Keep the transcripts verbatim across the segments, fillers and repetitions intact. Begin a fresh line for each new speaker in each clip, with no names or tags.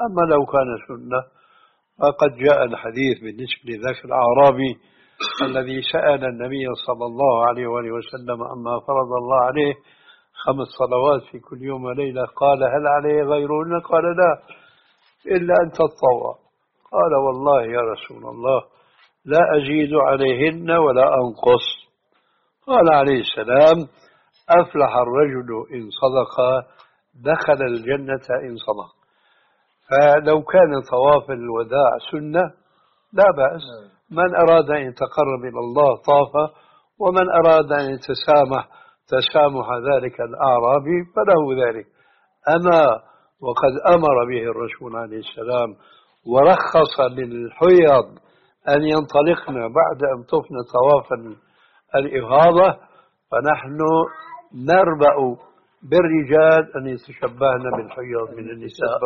أما لو كان سنة فقد جاء الحديث بالنسبة لذاك الأعرابي الذي سأل النبي صلى الله عليه وآله وسلم أما فرض الله عليه خمس صلوات في كل يوم وليلة، قال هل عليه غيرهن؟ قال لا إلا أن تتطوع. قال والله يا رسول الله لا أزيد عليهن ولا أنقص. قال عليه السلام أفلح الرجل إن صدق دخل الجنة إن صدق. فلو كان طواف الوداع سنة لا بأس، من أراد أن يتقرب إلى الله طاف، ومن أراد أن يتسامح تسامح ذلك الأعرابي فله ذلك. أما وقد أمر به الرسول عليه السلام ورخص للحيض أن ينطلقن بعد أن طفن طواف الإفاضة، فنحن نربأ بالرجال أن يتشبهن بالحيض من النساء.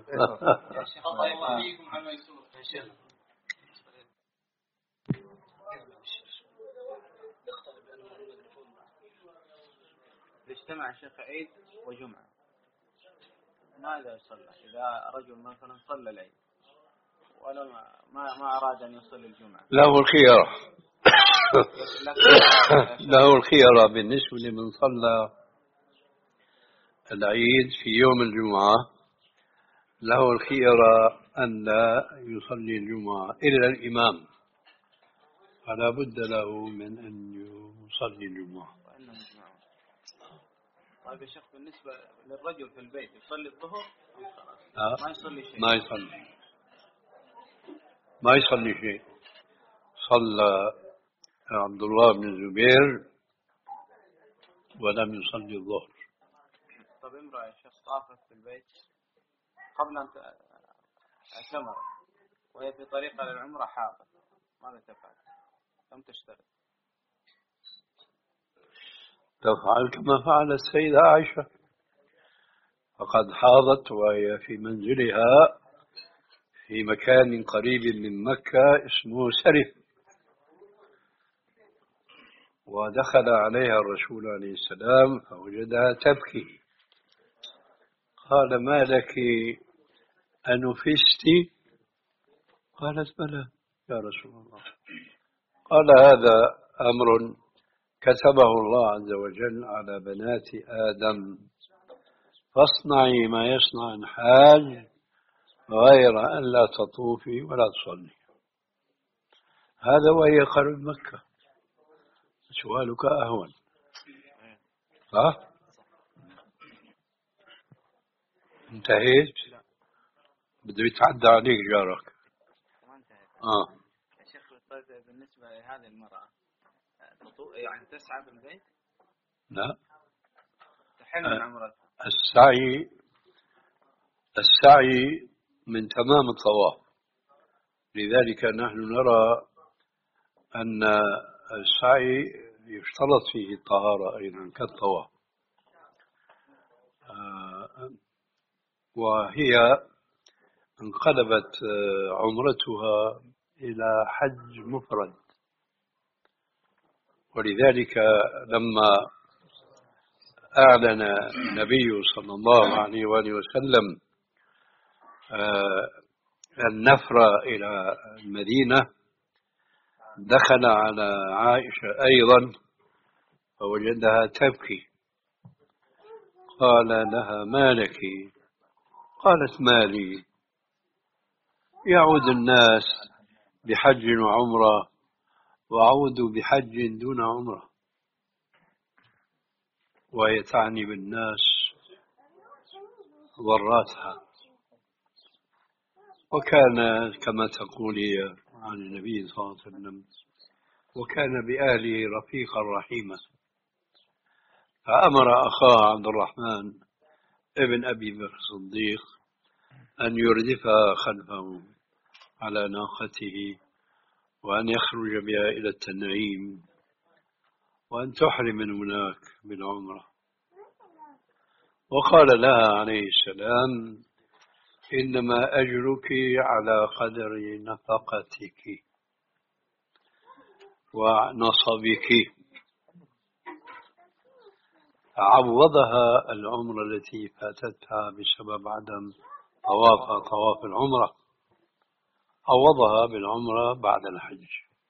اجتمع الشيخ عيد وجمعة، ماذا يصلى إذا رجل مثلا صلى العيد ولا ما ما أراد أن يصلي الجمعة؟
له الخيار له الخيار بالنسبة لمن صلى العيد في يوم الجمعة، له الخيار أن لا يصلي الجمعة إلا الإمام، فلا بد له من أن يصلي الجمعة.
طيب يا شيخ بالنسبة للرجل في البيت يصلي الظهر
آه.
ما يصلي شيء؟
ما يصلي ما يصلي شيء. صلى عبد الله بن الزبير ولم يصلي الظهر.
طيب امرأة يا شيخ طافت في البيت قبل أن اعتمرت وهي في طريقة للعمرة حاضر، ماذا تفعل؟ لم تشترط.
تفعل كما فعل السيدة عائشة، فقد حاضت وهي في منزلها في مكان قريب من مكة اسمه سرف، ودخل عليها الرسول عليه السلام فوجدها تبكي، قال ما لك أنفست؟ قالت بلى يا رسول الله. قال هذا أمر كتبه الله عز وجل على بنات آدم، فاصنعي ما يصنع الحاج غير أن لا تطوفي ولا تصلي. هذا وهي قرب مكة، سؤالك أهون. ها؟ انتهيت؟ بده يتعدى عليك جارك.
ما انتهيت.
آه.
يا شيخ طيب بالنسبة لهذه المرأة يعني تسعى بالبيت؟
لا.
تحل من عمرتها.
السعي السعي من تمام الطواف، لذلك نحن نرى أن السعي يشترط فيه الطهارة أيضا كالطواف. آه وهي انقلبت عمرتها إلى حج مفرد، ولذلك لما أعلن النبي صلى الله عليه وآله وسلم النفر إلى المدينة دخل على عائشة أيضا فوجدها تبكي، قال لها ما لك؟ قالت ما لي؟ يعود الناس بحج وعمرة وأعود بحج دون عمرة، وهي تعني بالناس ضراتها. وكان كما تقول عن النبي صلى الله عليه وسلم وكان بأهله رفيقا رحيما، فأمر أخاه عبد الرحمن ابن أبي بكر الصديق أن يردفها خلفه على ناقته وأن يخرج بها إلى التنعيم وأن تحرم من هناك بالعمرة. وقال لها عليه السلام إنما أجرك على قدر نفقتك ونصبك. عوضها العمرة التي فاتتها بسبب عدم طوافها طواف العمرة، عوضها بالعمرة بعد الحج.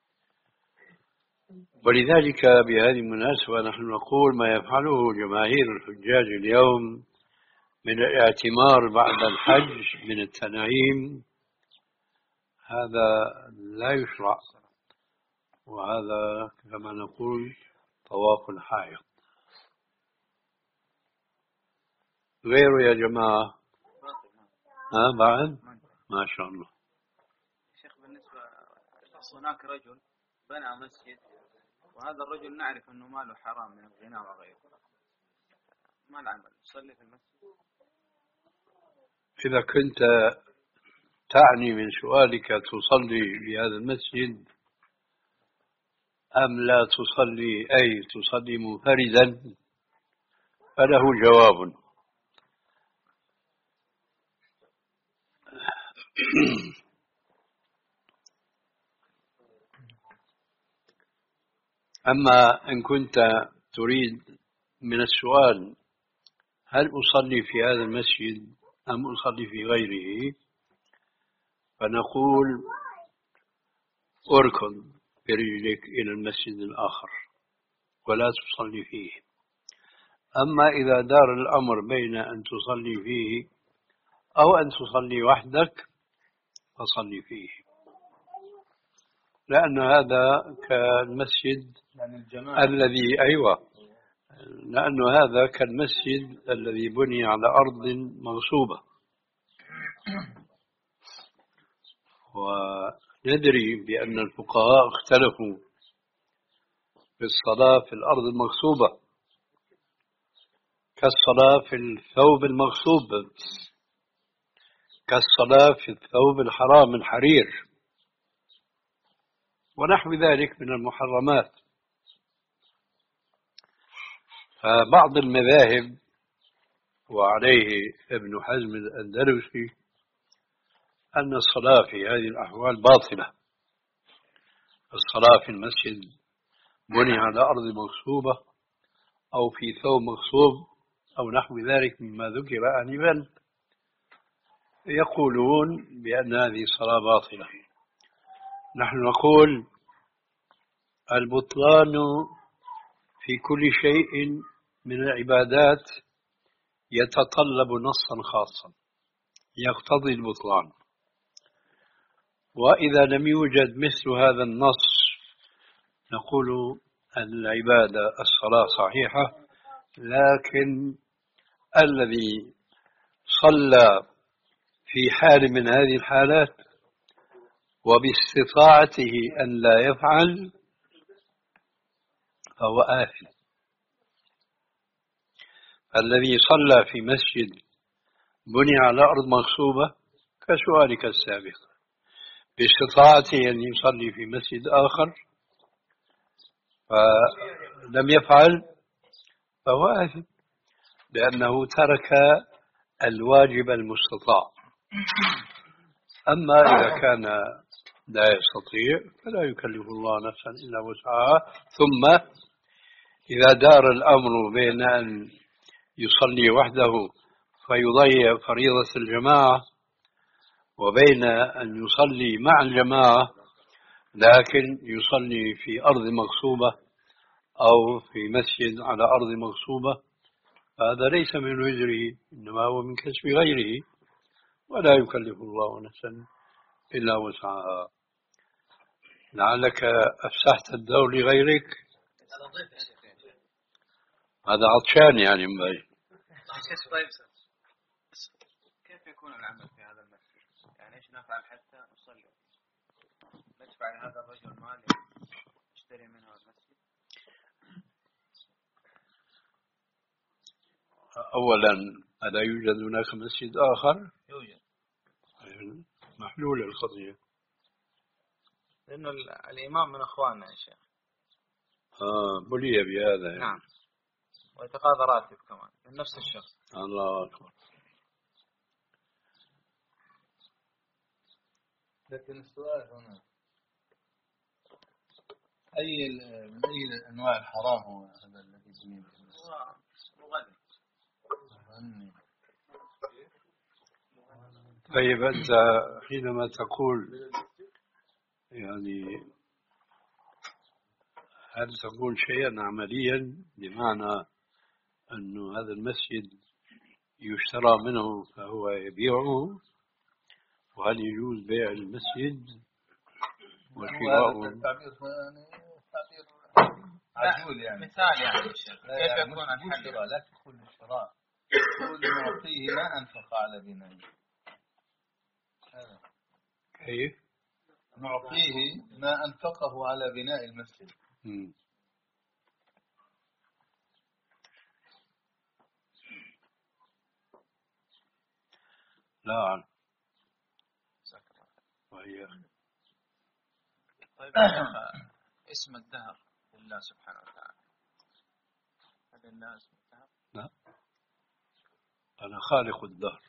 ولذلك بهذه المناسبة نحن نقول ما يفعله جماهير الحجاج اليوم من الاعتمار بعد الحج من التنعيم هذا لا يشرع، وهذا كما نقول طواف الحائط. غيره يا جماعة ها بعد ما شاء الله.
شيخ بالنسبة هناك رجل بنى مسجد، وهذا الرجل نعرف أنه ماله حرام من الغناء وغيره، ما العمل؟ يصلي في المسجد؟
إذا كنت تعني من سؤالك تصلي بهذا المسجد أم لا تصلي، أي تصلي منفردا، فله جواب. أما إن كنت تريد من السؤال هل أصلي في هذا المسجد أم أصلي في غيره، فنقول أركض برجلك إلى المسجد الآخر ولا تصلي فيه. أما إذا دار الأمر بين أن تصلي فيه أو أن تصلي وحدك فصلي فيه، لأن هذا كالمسجد الذي أيوة لأن هذا كالمسجد الذي بني على أرض مغصوبة، وندري بأن الفقهاء اختلفوا في الصلاة في الأرض المغصوبة كالصلاة في الثوب المغصوب، كالصلاة في الثوب الحرام الحرير ونحو ذلك من المحرمات. فبعض المذاهب وعليه ابن حزم الأندلسي أن الصلاة في هذه الأحوال باطلة. الصلاة في المسجد بني على أرض مغصوبة أو في ثوب مغصوب أو نحو ذلك مما ذكر آنفا يقولون بأن هذه الصلاة باطلة. نحن نقول البطلان في كل شيء من العبادات يتطلب نصا خاصا يقتضي البطلان، وإذا لم يوجد مثل هذا النص نقول العبادة الصلاة صحيحة، لكن الذي صلى في حال من هذه الحالات وباستطاعته أن لا يفعل فهو آثم. الذي صلى في مسجد بني على أرض مغصوبة كسؤالك السابق باستطاعته أن يصلي في مسجد آخر فلم يفعل فهو آثم، لأنه ترك الواجب المستطاع. أما إذا كان لا يستطيع فلا يكلف الله نفسا إلا وسعها. ثم إذا دار الأمر بين أن يصلي وحده فيضيع فريضة الجماعة وبين أن يصلي مع الجماعة لكن يصلي في أرض مغصوبة أو في مسجد على أرض مغصوبة، هذا ليس من وزره إنما هو من كسب غيره، ولا يكلف الله نفسا إلا وسعها. لعلك أفسحت الدور لغيرك، هذا عطشان يعني مبين.
طيب كيف يكون العمل في هذا المسجد؟ يعني ايش نفعل حتى نصلي؟ ندفع لهذا الرجل مال يشتري منه المسجد؟
أولا ألا يوجد هناك مسجد آخر؟
يوجد.
محلول القضية،
لأنه الإمام من أخواننا يا شيخ.
آه بلي بهذا يعني.
نعم، ويتقاضى راتب كمان من نفس الشخص.
الله أكبر.
لكن السؤال هنا أي من أي أنواع الحرام هو هذا الذي بني به؟
هو مغني.
مغني.
طيب أنت حينما تقول يعني هل تقول شيئا عمليا بمعنى أن هذا المسجد يشترى منه فهو يبيعه، وهل يجوز بيع المسجد وشراءه؟
التعبير يعني تعبير عجول يعني
مثال يعني كيف
يعني
يكون الحل؟
لا تدخل الشراء، تقول نعطيه ما أنفق على بنائه.
كيف؟
نعطيه ما أنفقه على بناء المسجد.
م. لا أعلم. وهي
طيب اسم الدهر لله سبحانه وتعالى، هل لله اسم الدهر؟
لا، أنا خالق الدهر،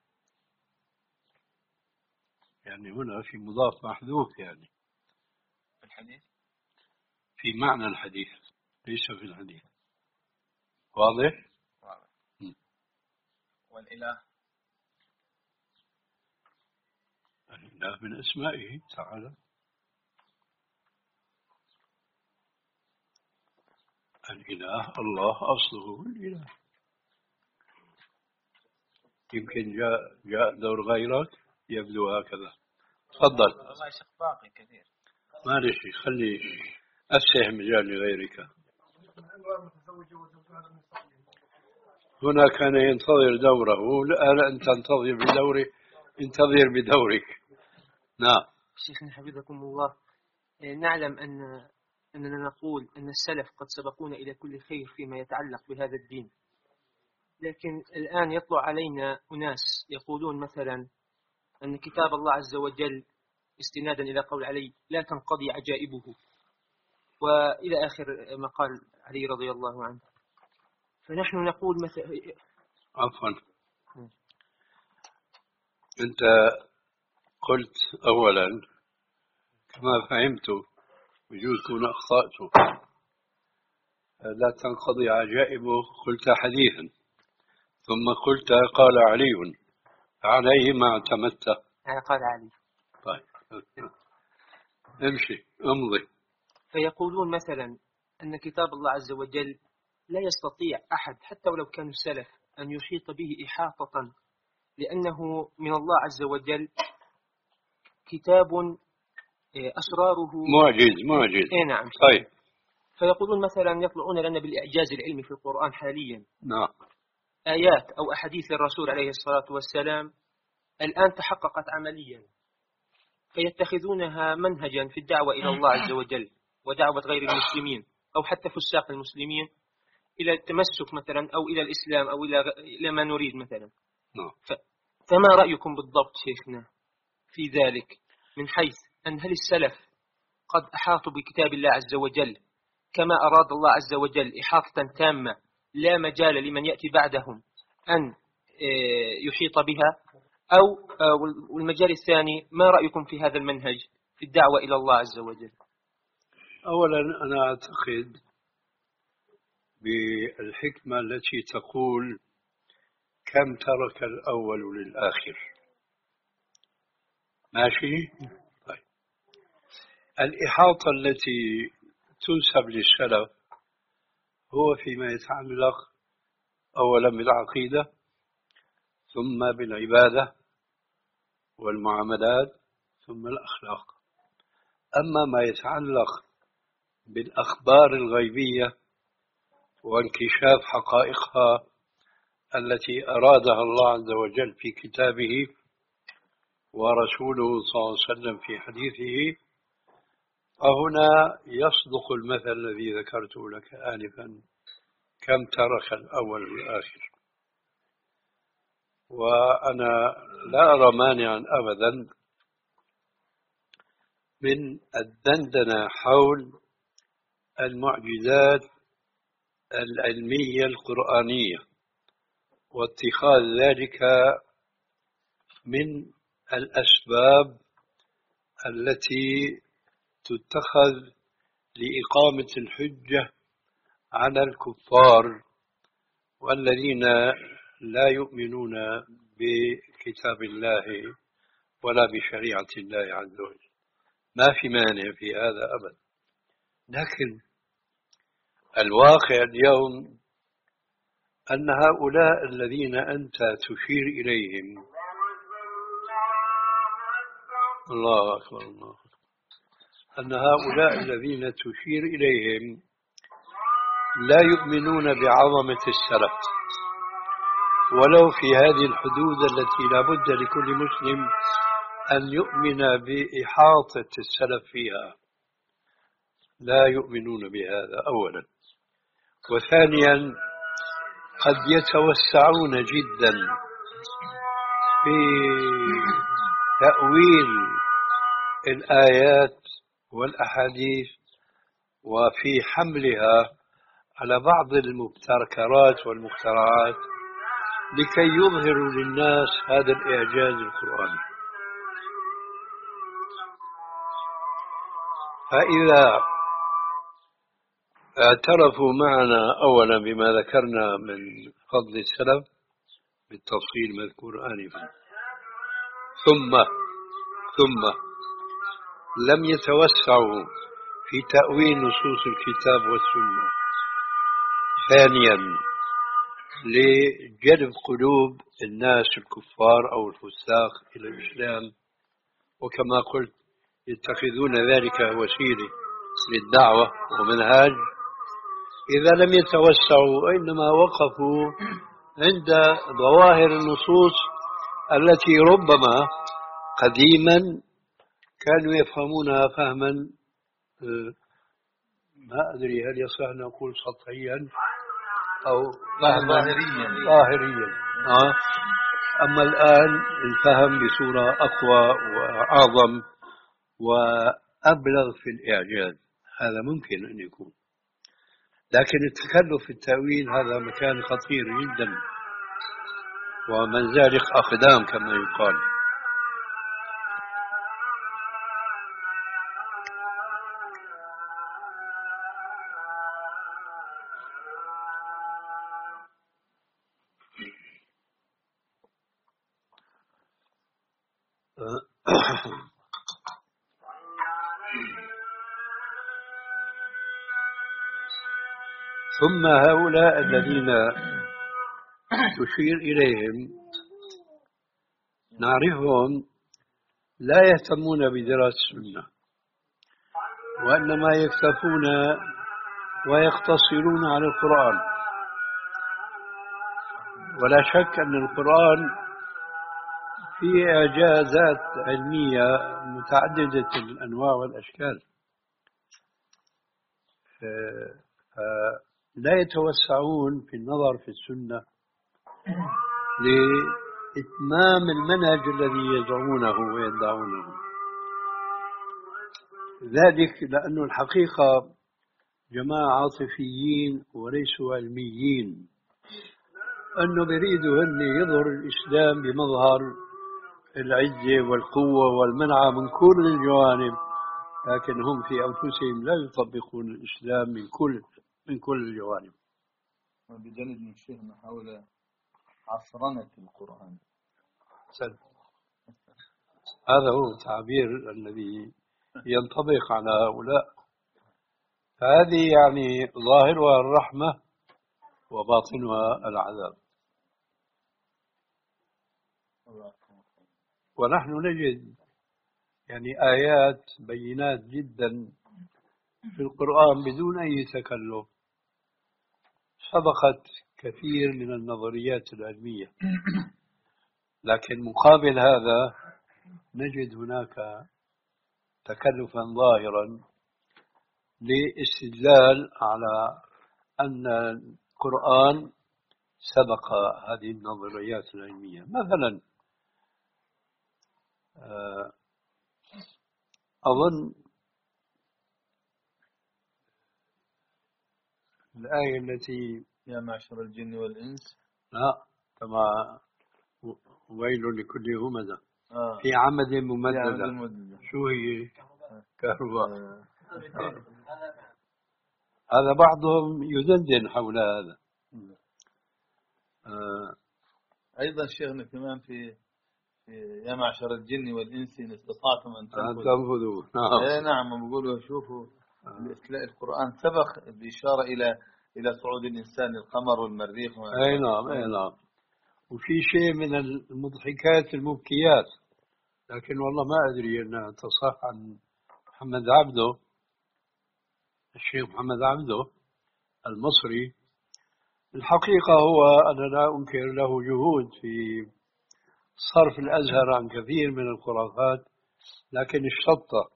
يعني هنا في مضاف محذوف يعني
في الحديث،
في معنى الحديث ليس في الحديث. واضح؟
واضح.
م.
والإله،
الإله من أسمائه تعالى. الإله الله أصله الإله. يمكن جاء جاء دور غيرك يبدو هكذا. تفضل.
والله شيخ باقي كثير.
معلش خلي أفسح مجال لغيرك. هنا كان ينتظر دوره، الآن أنت تنتظر بدوره، انتظر بدورك. نعم.
شيخنا حفظكم الله، نعلم أن أننا نقول أن السلف قد سبقونا إلى كل خير فيما يتعلق بهذا الدين، لكن الآن يطلع علينا أناس يقولون مثلا أن كتاب الله عز وجل استنادا إلى قول علي لا تنقضي عجائبه، وإلى آخر ما قال علي رضي الله عنه. فنحن نقول مثلا
عفوا، أنت قلت أولا كما فهمت، وجوز كون أخطأت، لا تنقضي عجائبه، قلت حديثا، ثم قلت قال علي، عليه ما اعتمدت.
يعني قال علي.
طيب امشي امضي.
فيقولون مثلا أن كتاب الله عز وجل لا يستطيع أحد حتى ولو كانوا السلف أن يحيط به إحاطة، لأنه من الله عز وجل كتاب أسراره
معجز معجز.
إيه نعم.
طيب.
فيقولون مثلا يطلعون لنا بالإعجاز العلمي في القرآن حاليا،
نعم.
آيات أو أحاديث للرسول عليه الصلاة والسلام الآن تحققت عمليا، فيتخذونها منهجا في الدعوة إلى الله عز وجل ودعوة غير المسلمين أو حتى فساق المسلمين إلى التمسك مثلا أو إلى الإسلام أو إلى إلى ما نريد مثلا.
نعم.
فما رأيكم بالضبط شيخنا في ذلك، من حيث أن هل السلف قد أحاطوا بكتاب الله عز وجل كما أراد الله عز وجل إحاطة تامة لا مجال لمن يأتي بعدهم أن يحيط بها، أو والمجال الثاني ما رأيكم في هذا المنهج في الدعوة إلى الله عز وجل؟
أولا أنا أعتقد بالحكمة التي تقول كم ترك الأول للآخر. ماشي؟ طيب. الإحاطة التي تنسب للسلف هو فيما يتعلق أولا بالعقيدة، ثم بالعبادة والمعاملات، ثم الأخلاق. أما ما يتعلق بالأخبار الغيبية وانكشاف حقائقها التي أرادها الله عز وجل في كتابه ورسوله صلى الله عليه وسلم في حديثه، فهنا يصدق المثل الذي ذكرته لك آنفا، كم ترك الأول والآخر. وأنا لا أرى مانعا أبدا من الدندنة حول المعجزات العلمية القرآنية، واتخاذ ذلك من الأسباب التي تتخذ لإقامة الحجة على الكفار والذين لا يؤمنون بكتاب الله ولا بشريعة الله عز وجل، ما في مانع في هذا أبدا. لكن الواقع اليوم أن هؤلاء الذين أنت تشير إليهم، الله أكبر الله أكبر، أن هؤلاء الذين تشير إليهم لا يؤمنون بعظمة السلف ولو في هذه الحدود التي لا بد لكل مسلم أن يؤمن بإحاطة السلف فيها. لا يؤمنون بهذا أولا، وثانيا قد يتوسعون جدا في تأويل الآيات والأحاديث وفي حملها على بعض المبتكرات والمخترعات لكي يظهروا للناس هذا الإعجاز القرآني. فإذا اعترفوا معنا أولا بما ذكرنا من فضل السلف بالتفصيل مذكور آنفا، ثم ثم لم يتوسعوا في تأويل نصوص الكتاب والسنة، ثانيا لجلب قلوب الناس الكفار أو الفساق إلى الإسلام، وكما قلت يتخذون ذلك وسيلة للدعوة ومنهاج. إذا لم يتوسعوا إنما وقفوا عند ظواهر النصوص التي ربما قديما كانوا يفهمونها فهما ما أدري هل يصح أن نقول سطحيا أو فهما
ظاهريا
ظاهريا. آه. أما الآن الفهم بصورة أقوى وأعظم وأبلغ في الإعجاز، هذا ممكن أن يكون. لكن التكلف في التأويل هذا مكان خطير جدا، ومن ذلك أقدام كما يقال. ثم هؤلاء الذين تشير إليهم نعرفهم لا يهتمون بدراسة السنة، وإنما يكتفون ويقتصرون على القرآن. ولا شك أن القرآن فيه إعجازات علمية متعددة الأنواع والأشكال، لا يتوسعون في النظر في السنة لإتمام المنهج الذي يزعمونه ويدعونه. ذلك لأن الحقيقة جماعة عاطفيين وليسوا علميين، أنه بيريدوا أن يظهر الإسلام بمظهر العزة والقوة والمنعة من كل الجوانب، لكن هم في أنفسهم لا يطبقون الإسلام من كل من كل الجوانب.
بجانب من الشيخ حول عصرنة القرآن.
سلم. هذا هو التعبير الذي ينطبق على هؤلاء. فهذه يعني ظاهرها الرحمة وباطنها العذاب. ونحن نجد يعني آيات بينات جدا في القرآن بدون أي تكلف سبقت كثير من النظريات العلمية، لكن مقابل هذا نجد هناك تكلفا ظاهرا لاستدلال على أن القرآن سبق هذه النظريات العلمية. مثلا أظن الآية التي
يا معشر الجن والإنس،
لا كما ويل لكل همزة
آه.
في عمد ممددة.
عمد ممددة.
شو هي؟ كهرباء. آه. هذا بعضهم يدندن حول هذا. آه.
أيضا شيخنا كمان في يا معشر الجن والإنس إن استطعتم أن
تنفذوا.
نعم. نعم بيقولوا شوفوا القرآن سبق بإشارة إلى إلى صعود الإنسان القمر والمريخ.
أي نعم أي نعم. وفي شيء من المضحكات المبكيات، لكن والله ما أدري أنها تصح عن محمد عبده، الشيخ محمد عبده المصري. الحقيقة هو أنا لا أنكر له جهود في صرف الأزهر عن كثير من الخرافات، لكن الشطة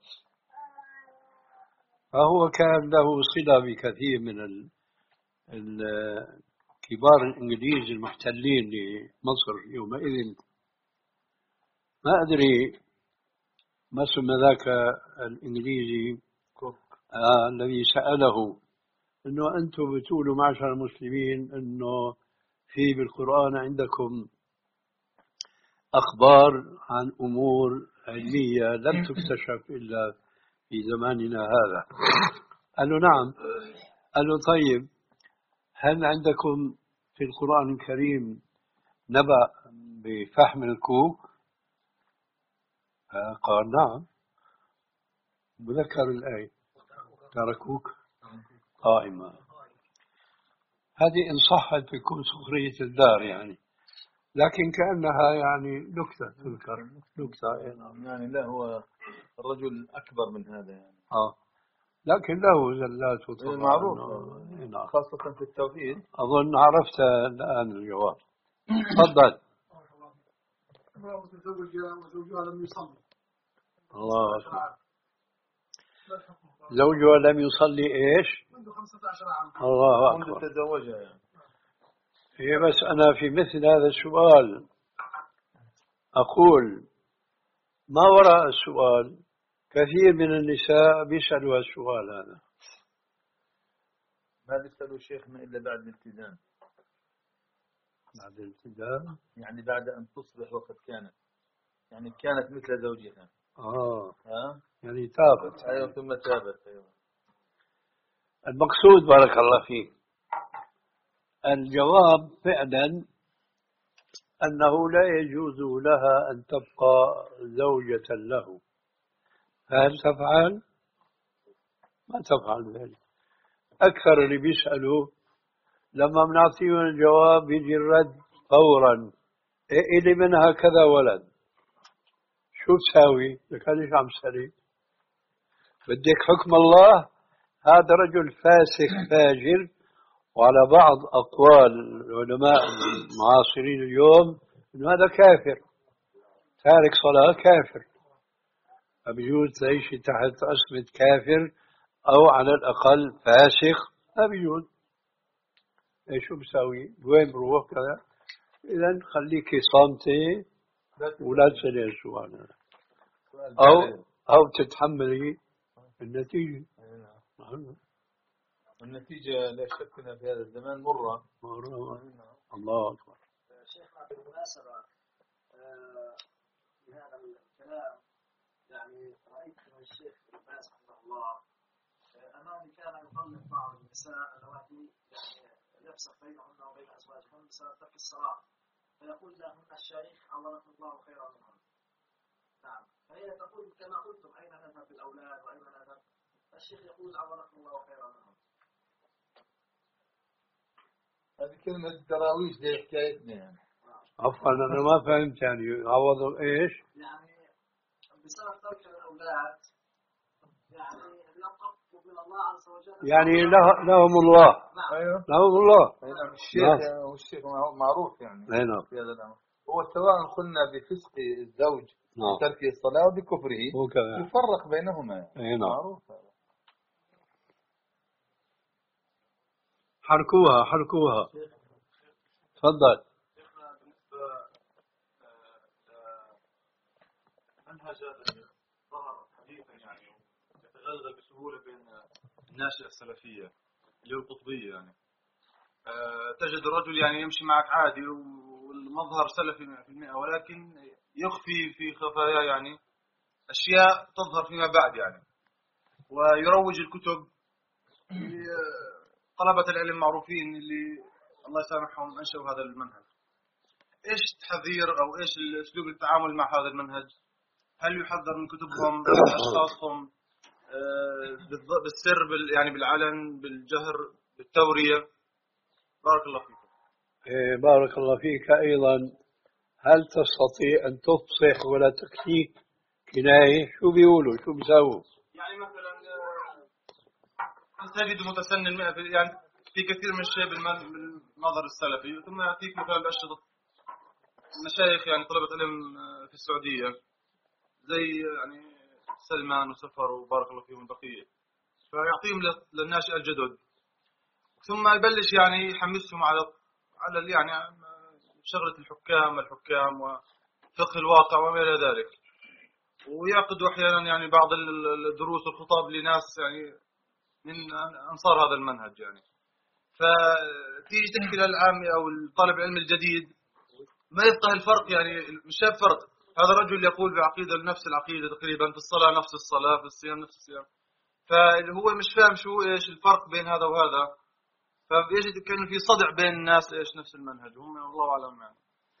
فهو كان له صلة بكثير من ال كبار الإنجليز المحتلين لمصر يومئذ. ما أدري ما اسم ذاك الإنجليزي آه الذي سأله إنه أنتم بتقولوا معشر المسلمين إنه في بالقرآن عندكم أخبار عن أمور علمية لم تكتشف إلا في زماننا هذا. قال له نعم. قال له طيب هل عندكم في القرآن الكريم نبأ بفحم الكوك؟ قال نعم. وذكر الآية تركوك قائمة. هذه إن صحت تكون سخرية الدار يعني، لكن كأنها يعني نكتة تذكر نكتة
يعني. لا هو الرجل أكبر من هذا يعني.
آه لكن له زلات وطبعا
معروف خاصة في التوحيد.
أظن عرفت الآن الجواب. تفضل.
زوجها لم يصلي.
الله أكبر. زوجها لم يصلي إيش؟
منذ خمسة عشر عاما.
الله أكبر.
منذ تزوجها يعني.
هي بس أنا في مثل هذا السؤال أقول ما وراء السؤال. كثير من النساء بيسألوا السؤال هذا.
ما بيسألوا شيخنا إلا بعد الالتزام.
بعد الالتزام
يعني بعد أن تصبح وقد كانت يعني كانت مثل زوجها.
آه
ها
يعني تابت.
أيوة ثم تابت. أيوة.
المقصود بارك الله فيك الجواب فعلا أنه لا يجوز لها أن تبقى زوجة له. هل تفعل؟ ما تفعل ذلك. أكثر اللي بيسألوا لما بنعطيهم الجواب يجي الرد فورا. إلي منها كذا ولد، شو تساوي؟ لك ليش عم تسألي؟ بدك حكم الله؟ هذا رجل فاسق فاجر. وعلى بعض أقوال العلماء المعاصرين اليوم إنه هذا كافر تارك صلاة كافر. فبيجوز تعيشي تحت اسمة كافر أو على الأقل فاسق. ما بيجوز. إيش شو بساوي؟ وين بروح كذا؟ إذا خليكي صامتة ولا تسألي السؤال أو أو تتحملي النتيجة.
النتيجة لا شك أنها في هذا الزمان مرة.
مرة. الله أكبر.
شيخنا بالمناسبة بهذا الكلام يعني رأيت من الشيخ ابن باز رحمه الله أمامي كان يطلق بعض النساء اللواتي يعني يفسخ بينهن وبين أزواجهن بسبب ترك الصلاة، فيقول لهن الشيخ عوضكم الله خيرا منهن. نعم. فهي تقول كما قلتم أين نذهب بالأولاد وأين نذهب؟ الشيخ يقول عوضكم الله خيرا منهن.
هذه كلمة الدراويش دي حكايتنا يعني.
عفوا أنا ما فهمت يعني عوضوا إيش؟
يعني بسبب ترك الأولاد يعني ينقطوا من الله عز وجل.
يعني له لهم الله.
نعم.
أيوه.
لهم الله.
نعم. الشيخ هو الشيخ معروف يعني.
نعم.
في هذا الأمر. هو سواء قلنا بفسق الزوج وترك الصلاة وبكفره يفرق بينهما.
نعم.
معروف هذا.
حركوها حركوها. تفضل.
منهج ظهر حديثا يعني يتغلغل بسهولة بين الناشئة السلفية اللي هو القطبية يعني. أه تجد الرجل يعني يمشي معك عادي والمظهر سلفي مئة بالمئة ولكن يخفي في خفايا يعني أشياء تظهر فيما بعد يعني، ويروج الكتب طلبة العلم المعروفين اللي الله يسامحهم أنشأوا هذا المنهج. إيش التحذير أو إيش أسلوب التعامل مع هذا المنهج؟ هل يحذر من كتبهم أشخاصهم بالسر بال يعني بالعلن بالجهر بالتورية؟ بارك الله فيك.
إيه بارك الله فيك. أيضا هل تستطيع أن تفصح ولا تكفيك كناية؟ شو بيقولوا شو بيساووا؟
يعني مثلا تجد متسنن يعني في كثير من الشيء بالمنظر السلفي، ثم يأتيك مثلا بأشرطة مشايخ يعني طلبة علم في السعودية زي يعني سلمان وسفر وبارك الله فيهم البقية، فيعطيهم للناشئ الجدد، ثم يبلش يعني يحمسهم على على يعني شغلة الحكام الحكام وفقه الواقع وما إلى ذلك، ويعقدوا أحيانا يعني بعض الدروس والخطاب لناس يعني من أنصار هذا المنهج يعني. فتيجي تحكي للعامي أو الطالب العلم الجديد ما يفقه الفرق، يعني مش شايف فرق. هذا الرجل يقول بعقيدة نفس العقيدة تقريبا، في الصلاة نفس الصلاة، في الصيام نفس الصيام، فهو مش فاهم شو إيش الفرق بين هذا وهذا، فيجد كأنه في صدع بين الناس إيش نفس المنهج هم والله أعلم يعني.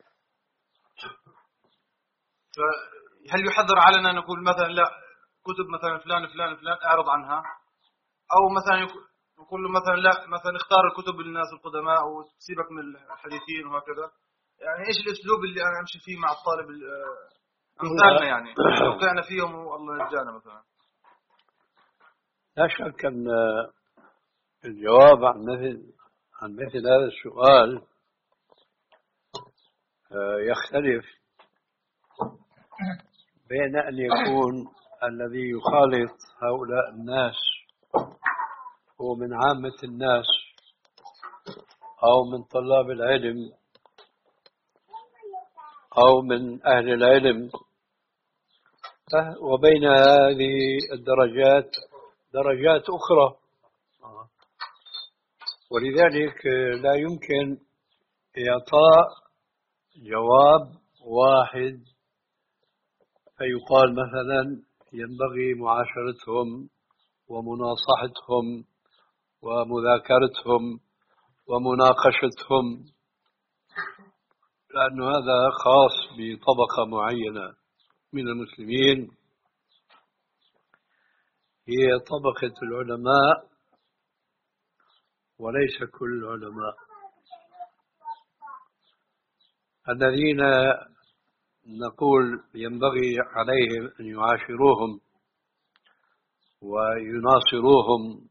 فهل يحذر علينا أن نقول مثلا لا كتب مثلا فلان فلان فلان اعرض عنها، أو مثلا نقول له مثلا لا مثلا اختار الكتب للناس القدماء وسيبك من الحديثين وهكذا؟ يعني إيش الأسلوب اللي أنا أمشي فيه مع الطالب أمثالنا يعني لو وقعنا فيهم والله يرجعنا مثلا؟
لا شك أن الجواب عن مثل عن مثل هذا السؤال يختلف بين أن يكون الذي يخالط هؤلاء الناس هو من عامة الناس أو من طلاب العلم أو من أهل العلم، وبين هذه الدرجات درجات أخرى، ولذلك لا يمكن إعطاء جواب واحد فيقال مثلا ينبغي معاشرتهم ومناصحتهم ومذاكرتهم ومناقشتهم، لأن هذا خاص بطبقة معينة من المسلمين، هي طبقة العلماء وليس كل العلماء الذين نقول ينبغي عليهم أن يعاشروهم ويناصروهم،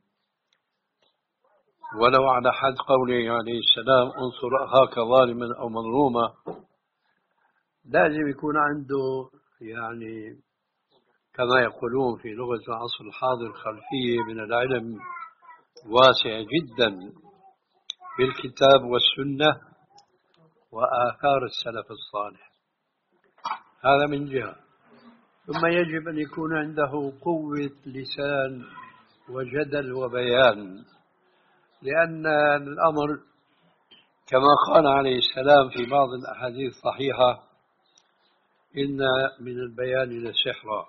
ولو على حد قوله عليه السلام انصر أخاك ظالما أو مظلوما. لازم يكون عنده يعني كما يقولون في لغة العصر الحاضر خلفية من العلم واسعة جدا بالكتاب والسنة وآثار السلف الصالح، هذا من جهة. ثم يجب أن يكون عنده قوة لسان وجدل وبيان، لأن الأمر كما قال عليه السلام في بعض الأحاديث الصحيحة إن من البيان لسحرا.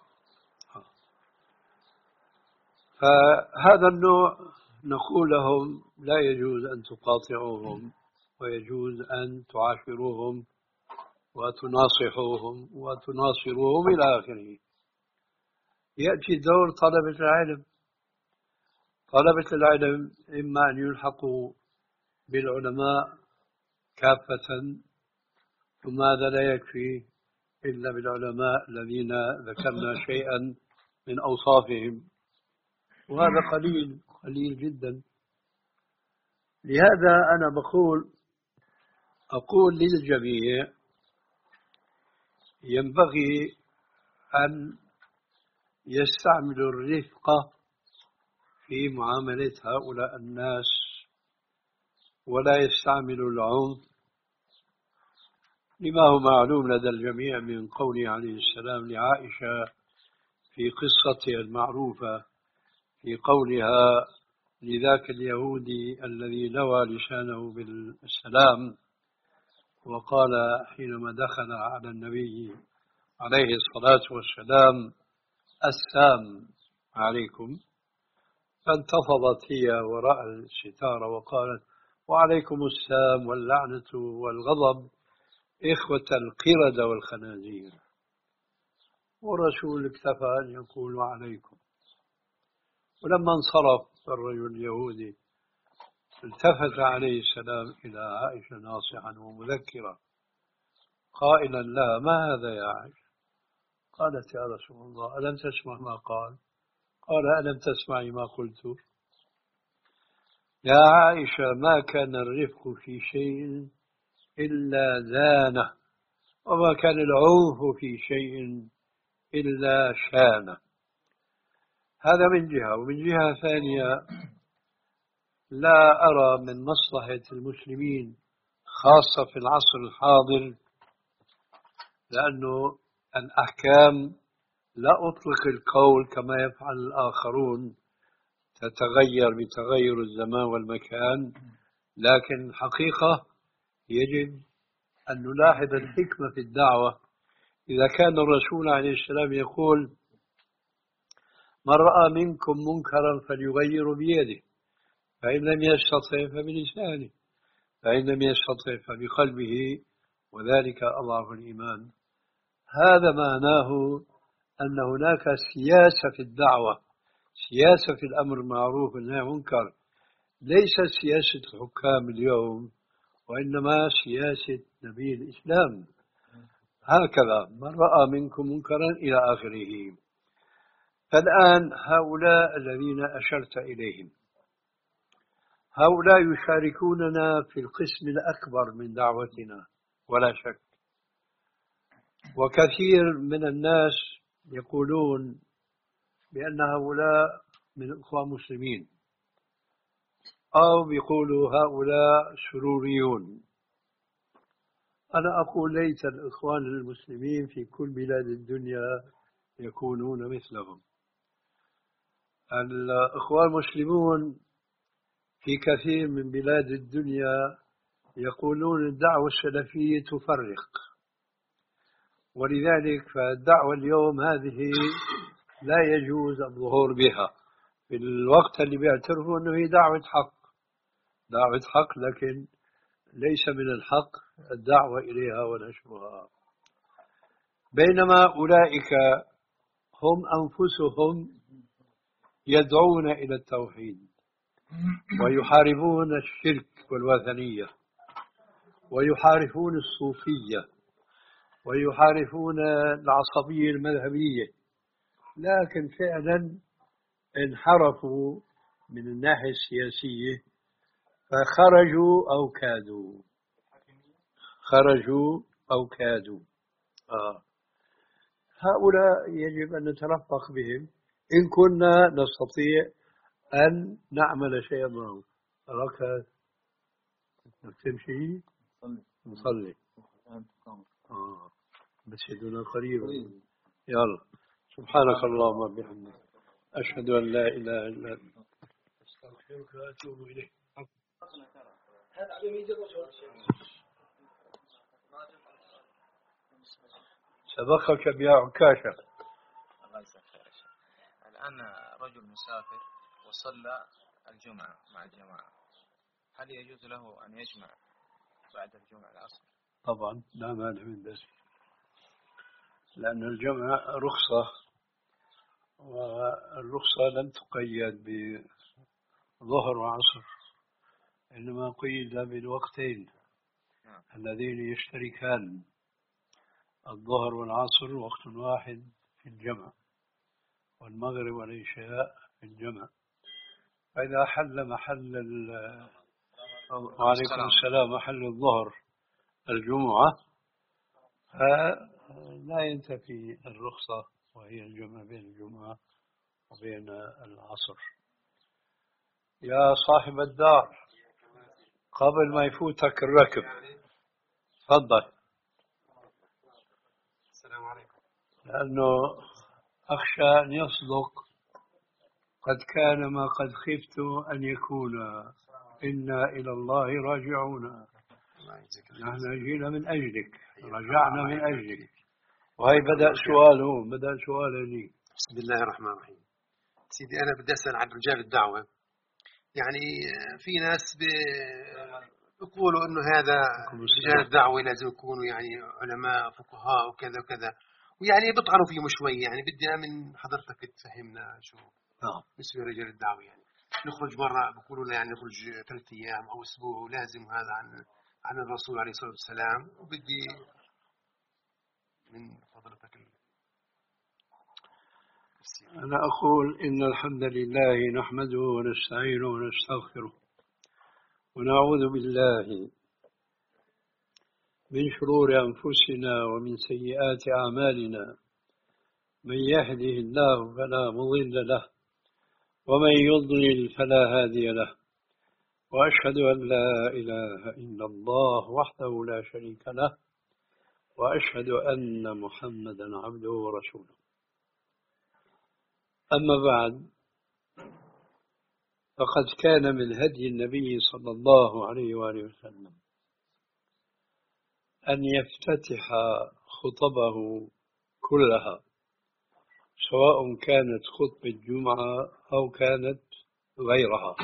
فهذا النوع نقول لهم لا يجوز أن تقاطعوهم، ويجوز أن تعاشروهم وتناصحوهم وتناصروهم إلى آخره. يأتي دور طلبة العلم. طلبة العلم إما أن يلحقوا بالعلماء كافة، ثم هذا لا يكفي إلا بالعلماء الذين ذكرنا شيئا من أوصافهم، وهذا قليل قليل جدا. لهذا أنا بقول أقول للجميع ينبغي أن يستعملوا الرفقة في معاملة هؤلاء الناس ولا يستعملوا العنف، لما هو معلوم لدى الجميع من قوله عليه السلام لعائشة في قصته المعروفة في قولها لذاك اليهودي الذي لوى لسانه بالسلام وقال حينما دخل على النبي عليه الصلاة والسلام السلام عليكم، فانتفضت هي وراء الستارة وقالت وعليكم السلام واللعنة والغضب إخوة القردة والخنازير. والرسول اكتفى أن يقول عليكم. ولما انصرف الرجل اليهودي التفت عليه السلام إلى عائشة ناصحا ومذكرا قائلا لها: ما هذا يا عائشة؟ قالت: يا رسول الله ألم تسمع ما قال؟ قال: ألم تسمعي ما قلت؟ يا عائشة ما كان الرفق في شيء إلا زانه، وما كان العنف في شيء إلا شانه. هذا من جهة. ومن جهة ثانية لا أرى من مصلحة المسلمين خاصة في العصر الحاضر، لأنه الأحكام لا أطلق القول كما يفعل الآخرون تتغير بتغير الزمان والمكان، لكن الحقيقة يجب أن نلاحظ الحكمة في الدعوة. إذا كان الرسول عليه السلام يقول: من رأى منكم منكرا فليغير بيده، فإن لم يستطع فبلسانه، فإن لم يستطع فبقلبه، وذلك أضعف الإيمان. هذا معناه أن هناك سياسة في الدعوة، سياسة في الأمر المعروف والنهي عن المنكر، ليست سياسة الحكام اليوم، وإنما سياسة نبي الإسلام. هكذا: من رأى منكم منكرا إلى آخره. فالآن هؤلاء الذين أشرت إليهم هؤلاء يشاركوننا في القسم الأكبر من دعوتنا ولا شك. وكثير من الناس يقولون بأن هؤلاء من إخوان مسلمين، أو بيقولوا هؤلاء سروريون. أنا أقول ليت الإخوان المسلمين في كل بلاد الدنيا يكونون مثلهم. الإخوان المسلمون في كثير من بلاد الدنيا يقولون الدعوة السلفية تفرق، ولذلك فالدعوة اليوم هذه لا يجوز الظهور بها في الوقت اللي بيعترفوا أنه هي دعوة حق، دعوة حق، لكن ليس من الحق الدعوة إليها ونشرها. بينما أولئك هم أنفسهم يدعون إلى التوحيد ويحاربون الشرك والوثنية ويحاربون الصوفية ويحاربون العصبية المذهبية، لكن فعلا انحرفوا من الناحية السياسية فخرجوا أو كادوا خرجوا أو كادوا آه. هؤلاء يجب أن نترفق بهم إن كنا نستطيع أن نعمل شيئا معهم. أراك تمشي نصلي آه. مسجدنا قريب. يلا، سبحانك اللهم وبحمدك أشهد أن لا إله إلا أنت أستغفرك وأتوب إليك. سبقك بيا عكاشة.
الآن رجل مسافر وصلى الجمعة مع الجماعة، هل يجوز له أن يجمع بعد الجمعة العصر؟
طبعا لا مانع من ذلك، لأن الجمع رخصة، والرخصة لم تقيد بظهر وعصر، إنما قيد بالوقتين الذين يشتركان، الظهر والعصر وقت واحد في الجمع، والمغرب والعشاء في الجمع. فإذا حل محل وعليكم السلام محل الظهر الجمعة فلا ينتفي الرخصة، وهي الجمع بين الجمعة وبين العصر. يا صاحب الدار، قبل ما يفوتك الركب تفضل.
السلام عليكم.
لأنه أخشى أن يصدق قد كان ما قد خفت أن يكون، إنا إلى الله راجعون. نحن جينا من أجلك، رجعنا من أجلك. وهي بدأ سؤاله بدأ سؤاله لي.
بسم الله الرحمن الرحيم. سيدي أنا بدي أسأل عن رجال الدعوة. يعني في ناس ب... يقولوا إنه هذا رجال الدعوة لازم يكونوا يعني علماء فقهاء وكذا وكذا، ويعني بيطعنوا فيهم شوي. يعني بدي من حضرتك تفهمنا شو
نعم.
بالنسبة لرجال الدعوة، يعني نخرج برا بيقولوا لنا يعني نخرج ثلاث أيام أو أسبوع ولازم هذا عن عن الرسول عليه الصلاة والسلام، وبدي من فضلتك.
أنا أقول إن الحمد لله نحمده ونستعينه ونستغفره ونعوذ بالله من شرور أنفسنا ومن سيئات أعمالنا، من يهده الله فلا مضل له ومن يضلل فلا هادي له، وأشهد أن لا إله إلا الله وحده لا شريك له، وأشهد أن محمدا عبده ورسوله. أما بعد، فقد كان من هدي النبي صلى الله عليه وآله وسلم أن يفتتح خطبه كلها، سواء كانت خطبة جمعة أو كانت غيرها،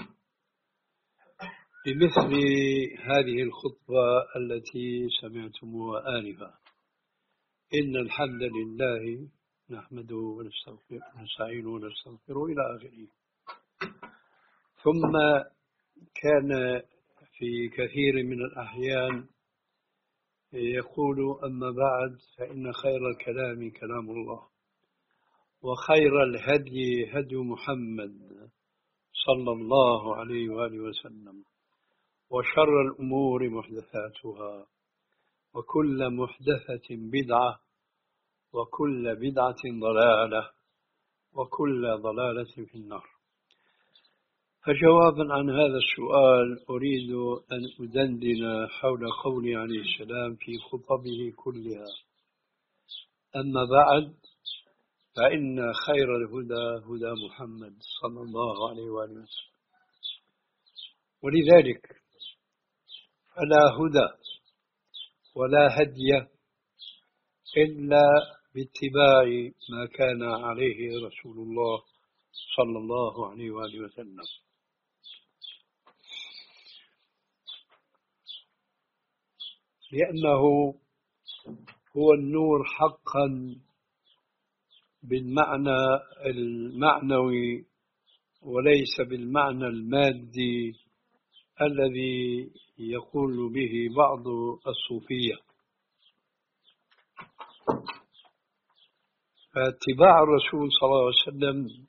بمثل هذه الخطبة التي سمعتموها آنفا: إن الحمد لله نحمده ونستعينه ونستغفره إلى آخره. ثم كان في كثير من الأحيان يقول: أما بعد، فإن خير الكلام كلام الله، وخير الهدي هدي محمد صلى الله عليه وآله وسلم، وشر الأمور محدثاتها، وكل محدثة بدعة، وكل بدعة ضلالة، وكل ضلالة في النار. فجوابا عن هذا السؤال أريد أن أدندن حول قوله عليه السلام في خطبه كلها: أما بعد، فإن خير الهدى هدى محمد صلى الله عليه وآله وسلم. ولذلك فلا هدى ولا هدي إلا باتباع ما كان عليه رسول الله صلى الله عليه وآله وسلم. لأنه هو النور حقا بالمعنى المعنوي، وليس بالمعنى المادي الذي يقول به بعض الصوفية. فاتباع الرسول صلى الله عليه وسلم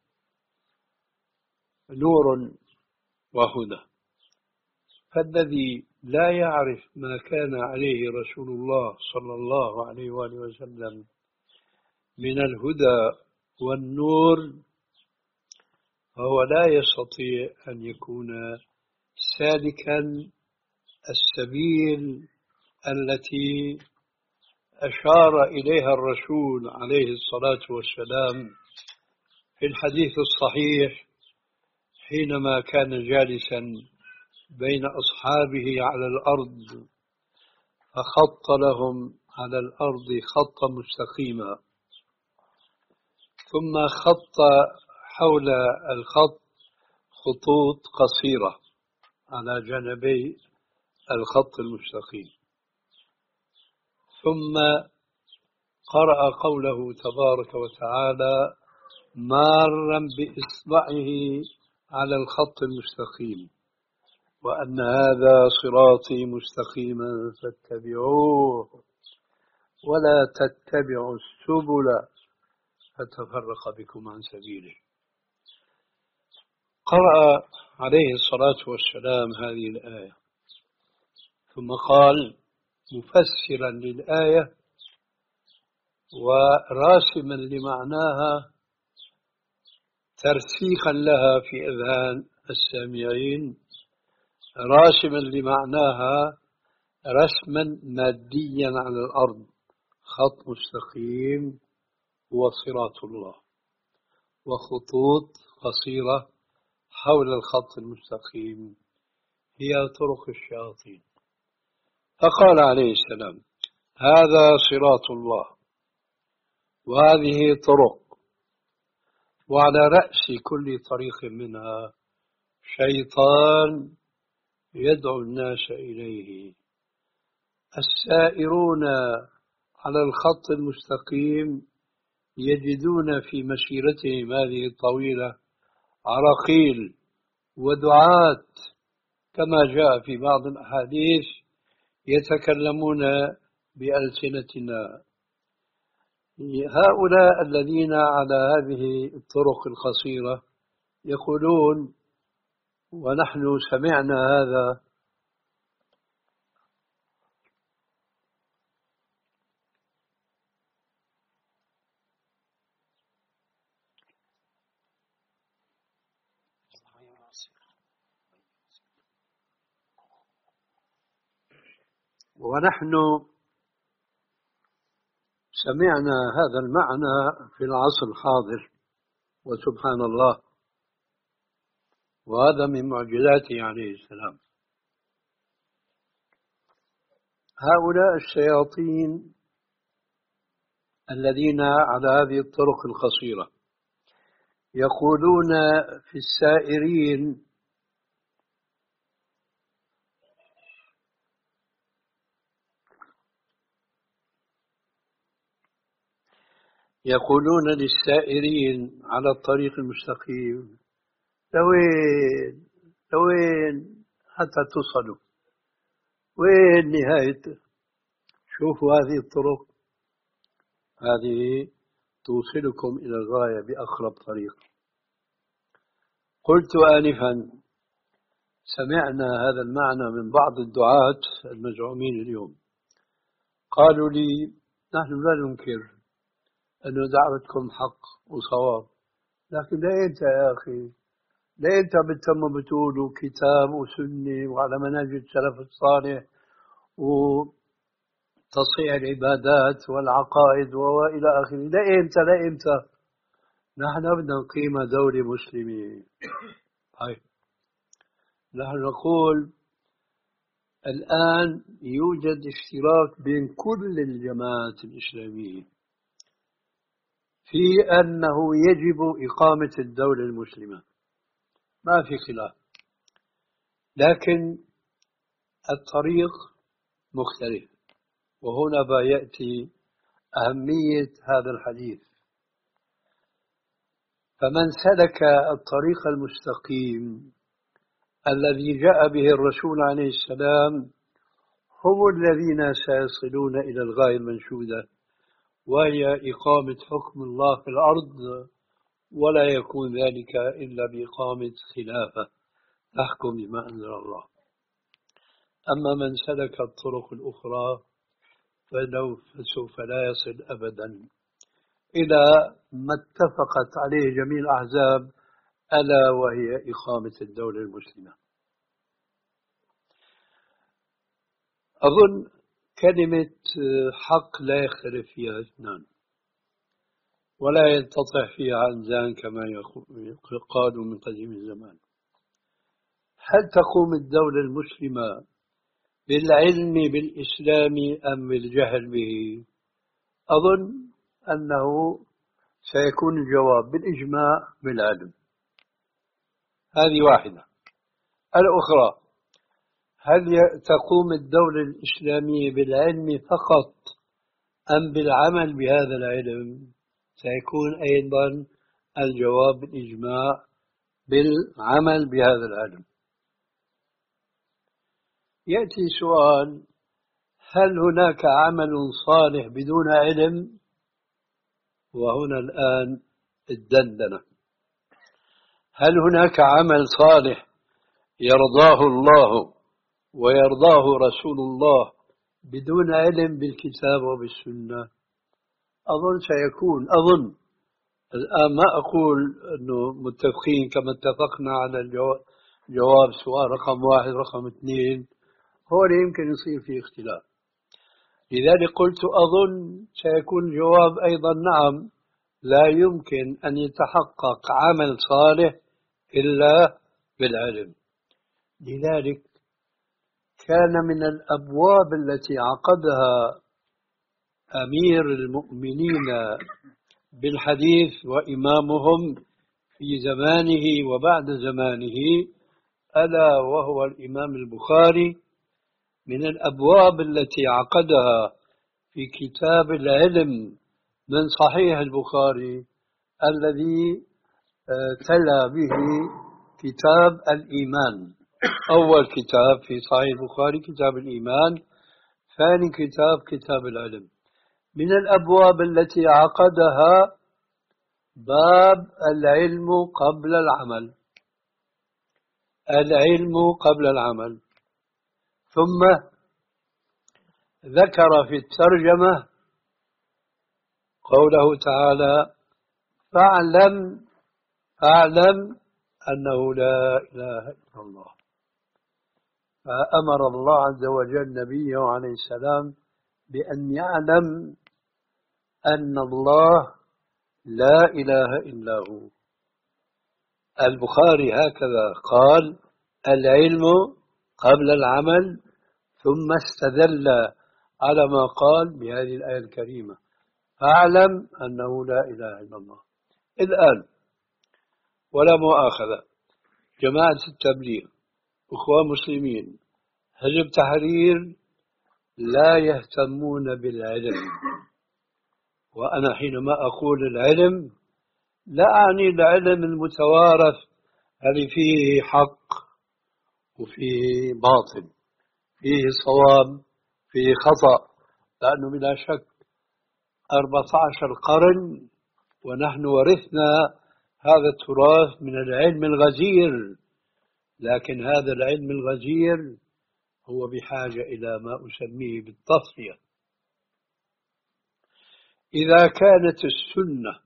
نور وهدى، فالذي لا يعرف ما كان عليه رسول الله صلى الله عليه وآله وسلم من الهدى والنور فهو لا يستطيع أن يكون سالكا السبيل التي أشار إليها الرسول عليه الصلاة والسلام في الحديث الصحيح حينما كان جالسا بين أصحابه على الأرض، فخط لهم على الأرض خطا مستقيما، ثم خط حول الخط خطوط قصيرة على جانبي الخط المستقيم، ثم قرأ قوله تبارك وتعالى مارا بإصبعه على الخط المستقيم: وأن هذا صراطي مستقيما فاتبعوه ولا تتبعوا السبل فتفرق بكم عن سبيله. قرأ عليه الصلاة والسلام هذه الآية، ثم قال مفسرا للآية وراسما لمعناها ترسيخا لها في أذهان السامعين، راسما لمعناها رسما ماديا على الأرض: خط مستقيم هو صراط الله، وخطوط قصيرة حول الخط المستقيم هي طرق الشياطين. فقال عليه السلام: هذا صراط الله وهذه طرق، وعلى رأس كل طريق منها شيطان يدعو الناس إليه. السائرون على الخط المستقيم يجدون في مسيرتهم هذه الطويلة عراقيل ودعاة كما جاء في بعض الأحاديث يتكلمون بألسنتنا. هؤلاء الذين على هذه الطرق القصيرة يقولون ونحن سمعنا هذا ونحن سمعنا هذا المعنى في العصر الحاضر، وسبحان الله، وهذا من معجزاته عليه السلام. هؤلاء الشياطين الذين على هذه الطرق القصيرة يقولون في السائرين يقولون للسائرين على الطريق المستقيم لوين لوين حتى تصلوا، وين نهاية؟ شوفوا هذه الطرق، هذه توصلكم إلى الغاية بأقرب طريق. قلت آنفا سمعنا هذا المعنى من بعض الدعاة المزعومين اليوم، قالوا لي نحن لا ننكر أن دعوتكم حق وصواب، لكن لا أنت يا أخي، لا أنت بتم بتقولوا كتاب وسنة وعلى منهج السلف الصالح وتصحيح العبادات والعقائد وإلى آخره، لا أنت لا أنت نحن بدنا نقيم دولة مسلمة. طيب نحن نقول الآن يوجد اشتراك بين كل الجماعات الإسلامية في أنه يجب إقامة الدولة المسلمة، ما في خلاف، لكن الطريق مختلف. وهنا بيأتي أهمية هذا الحديث. فمن سلك الطريق المستقيم الذي جاء به الرسول عليه السلام هم الذين سيصلون إلى الغاية المنشودة، وهي إقامة حكم الله في الأرض، ولا يكون ذلك إلا بإقامة خلافة تحكم بما أنزل الله. أما من سلك الطرق الأخرى فلو فسوف لا يصل أبدا إلى ما اتفقت عليه جميع الأحزاب، ألا وهي إقامة الدولة المسلمة. أظن كلمة حق لا يختلف فيها اثنان ولا ينتطع فيها عنزان كما قالوا من قديم الزمان. هل تقوم الدولة المسلمة بالعلم بالإسلام أم بالجهل به؟ أظن أنه سيكون الجواب بالإجماع بالعلم. هذه واحدة. الأخرى، هل تقوم الدولة الإسلامية بالعلم فقط أم بالعمل بهذا العلم؟ سيكون أيضا الجواب بالإجماع بالعمل بهذا العلم. يأتي سؤال: هل هناك عمل صالح بدون علم؟ وهنا الآن الدندنة. هل هناك عمل صالح يرضاه الله ويرضاه رسول الله بدون علم بالكتاب وبالسنة؟ أظن سيكون أظن الآن ما أقول أنه متفقين كما اتفقنا على الجواب سؤال رقم واحد رقم اثنين، هو يمكن يصير فيه اختلاف. لذلك قلت أظن سيكون الجواب أيضا نعم، لا يمكن أن يتحقق عمل صالح إلا بالعلم. لذلك كان من الأبواب التي عقدها أمير المؤمنين بالحديث وإمامهم في زمانه وبعد زمانه ألا وهو الإمام البخاري من الأبواب التي عقدها في كتاب العلم من صحيح البخاري الذي تلا به كتاب الإيمان. أول كتاب في صحيح البخاري كتاب الإيمان، ثاني كتاب كتاب العلم. من الأبواب التي عقدها باب العلم قبل العمل، العلم قبل العمل. ثم ذكر في الترجمة قوله تعالى: فاعلم فاعلم أنه لا إله إلا الله. فأمر الله عز وجل نبيه عليه السلام بأن يعلم أن الله لا إله إلا هو. البخاري هكذا قال: العلم قبل العمل، ثم استدل على ما قال بهذه الآية الكريمة: فاعلم أنه لا إله إلا الله. الآن ولا مؤاخذة، جماعة التبليغ، أخوة مسلمين، حزب تحرير لا يهتمون بالعلم. وأنا حينما أقول العلم لا أعني العلم المتوارث الذي فيه حق وفيه باطل، فيه صواب فيه خطأ، لأنه بلا شك أربعة عشر قرن ونحن ورثنا هذا التراث من العلم الغزير، لكن هذا العلم الغزير هو بحاجة إلى ما أسميه بالتصفية. إذا كانت السنة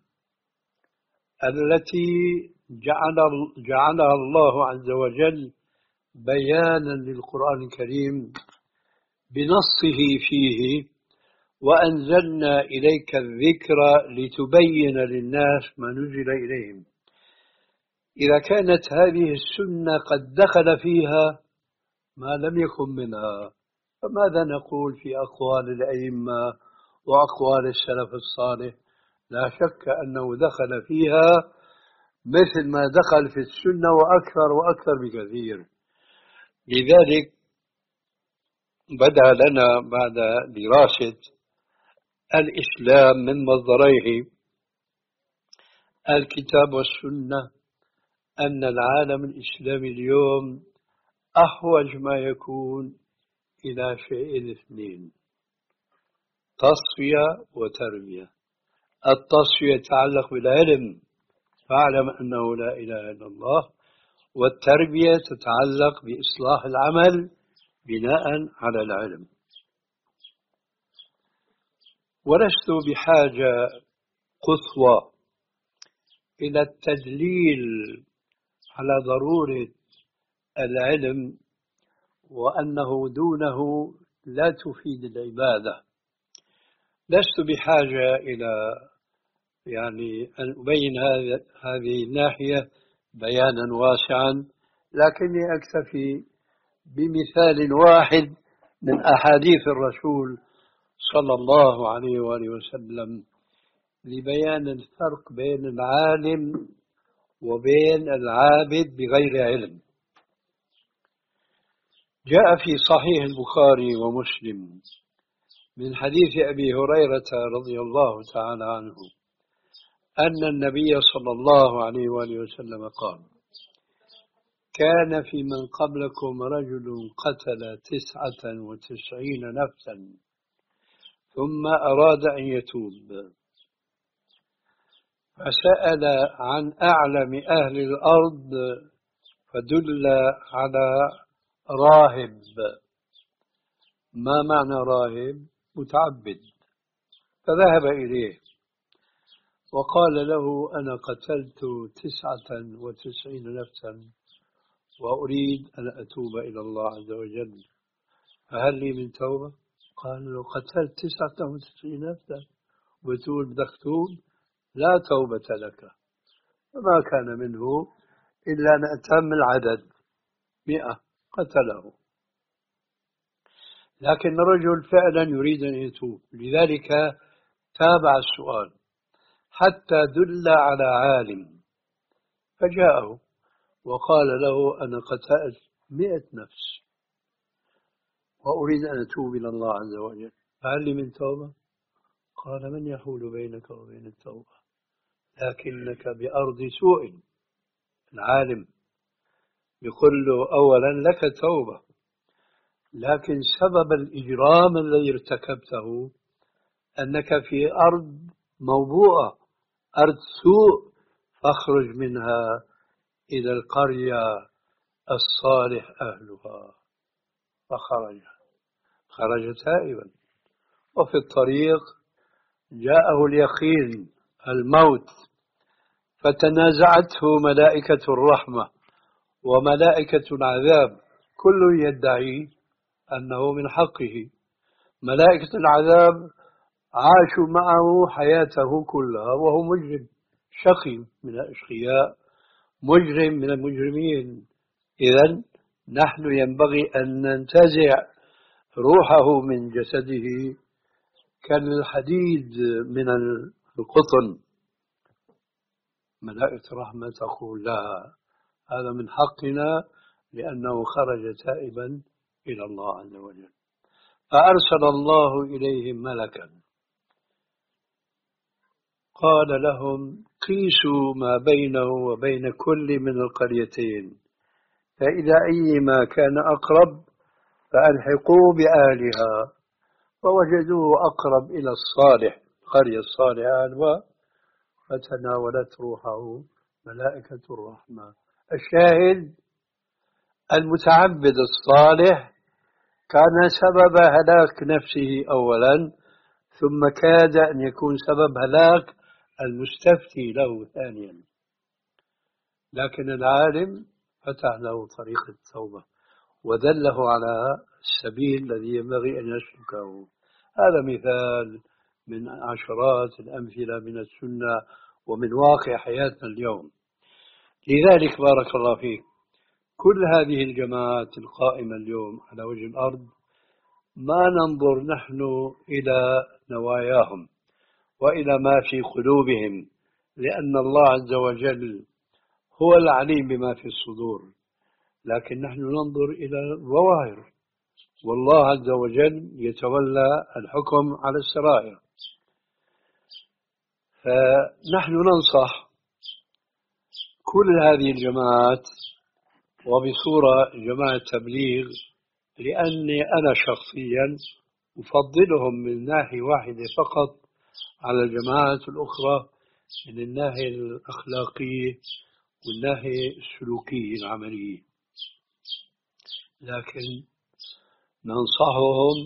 التي جعل جعلها الله عز وجل بيانا للقرآن الكريم بنصه فيه: وأنزلنا إليك الذكر لتبين للناس ما نزل إليهم، إذا كانت هذه السنة قد دخل فيها ما لم يكن منها، فماذا نقول في أقوال الأئمة وأقوال السلف الصالح؟ لا شك أنه دخل فيها مثل ما دخل في السنة وأكثر وأكثر بكثير. لذلك بدأ لنا بعد دراسة الإسلام من مصدريه الكتاب والسنة أن العالم الإسلامي اليوم أحوج ما يكون إلى شيئين اثنين: تصفية وتربية. التصفية تتعلق بالعلم، فاعلم أنه لا إله إلا الله، والتربية تتعلق بإصلاح العمل بناء على العلم. ولست بحاجة قصوى إلى التدليل على ضرورة العلم وأنه دونه لا تفيد العبادة. لست بحاجة إلى يعني أن أبين هذه الناحية بيانا واسعا، لكني أكتفي بمثال واحد من أحاديث الرسول صلى الله عليه وآله وسلم لبيان الفرق بين العالم وبين العابد بغير علم. جاء في صحيح البخاري ومسلم من حديث أبي هريرة رضي الله تعالى عنه أن النبي صلى الله عليه وآله وسلم قال: كان في من قبلكم رجل قتل تسعة وتسعين نفسا ثم أراد أن يتوب، فسأل عن أعلم أهل الأرض فدل على راهب. ما معنى راهب؟ متعبد. فذهب إليه وقال له: أنا قتلت تسعة وتسعين نفسا وأريد أن أتوب إلى الله عز وجل، فهل لي من توبة؟ قال له: قتلت تسعة وتسعين نفسا وتقول بدك توب؟ لا توبة لك. فما كان منه إلا أن أتم العدد مئة قتله، لكن الرجل فعلا يريد أن يتوب، لذلك تابع السؤال حتى دل على عالم فجاءه وقال له أنا قتلت مئة نفس وأريد أن أتوب إلى الله عز وجل، فهل لي من توبة؟ قال من يحول بينك وبين التوبة؟ لكنك بأرض سوء. العالم يقول له أولا لك توبة، لكن سبب الإجرام الذي ارتكبته أنك في أرض موبوءة، أرض سوء، فاخرج منها إلى القرية الصالح أهلها. فخرج خرج تائبا، وفي الطريق جاءه اليقين الموت، فتنازعته ملائكة الرحمة وملائكة العذاب، كل يدعي أنه من حقه. ملائكة العذاب عاشوا معه حياته كلها وهو مجرم شقي من الأشقياء، مجرم من المجرمين. إذن نحن ينبغي أن ننتزع روحه من جسده كالحديد من القطن. ملائكة الرحمة تقول لا، هذا من حقنا لأنه خرج تائبا إلى الله عز وجل. فأرسل الله إليهم ملكا قال لهم قيسوا ما بينه وبين كل من القريتين، فإذا أيما كان أقرب فألحقوا بأهلها، فوجدوه أقرب إلى الصالح، قرية الصالح أهلها، فتناولت روحه ملائكة الرحمة. الشاهد المتعبد الصالح كان سبب هلاك نفسه أولا، ثم كاد أن يكون سبب هلاك المستفتي له ثانيا، لكن العالم فتح له طريق التوبة ودله على السبيل الذي ينبغي أن يسلكه. هذا مثال من عشرات الأمثلة من السنة ومن واقع حياتنا اليوم. لذلك بارك الله فيك، كل هذه الجماعات القائمة اليوم على وجه الأرض ما ننظر نحن إلى نواياهم وإلى ما في قلوبهم، لأن الله عز وجل هو العليم بما في الصدور، لكن نحن ننظر إلى الظواهر، والله عز وجل يتولى الحكم على السرائر. فنحن ننصح كل هذه الجماعات، وبصورة جماعة تبليغ، لأني أنا شخصيا أفضلهم من ناحية واحدة فقط على الجماعات الأخرى، من الناحية الأخلاقية والناحية السلوكية العملية، لكن ننصحهم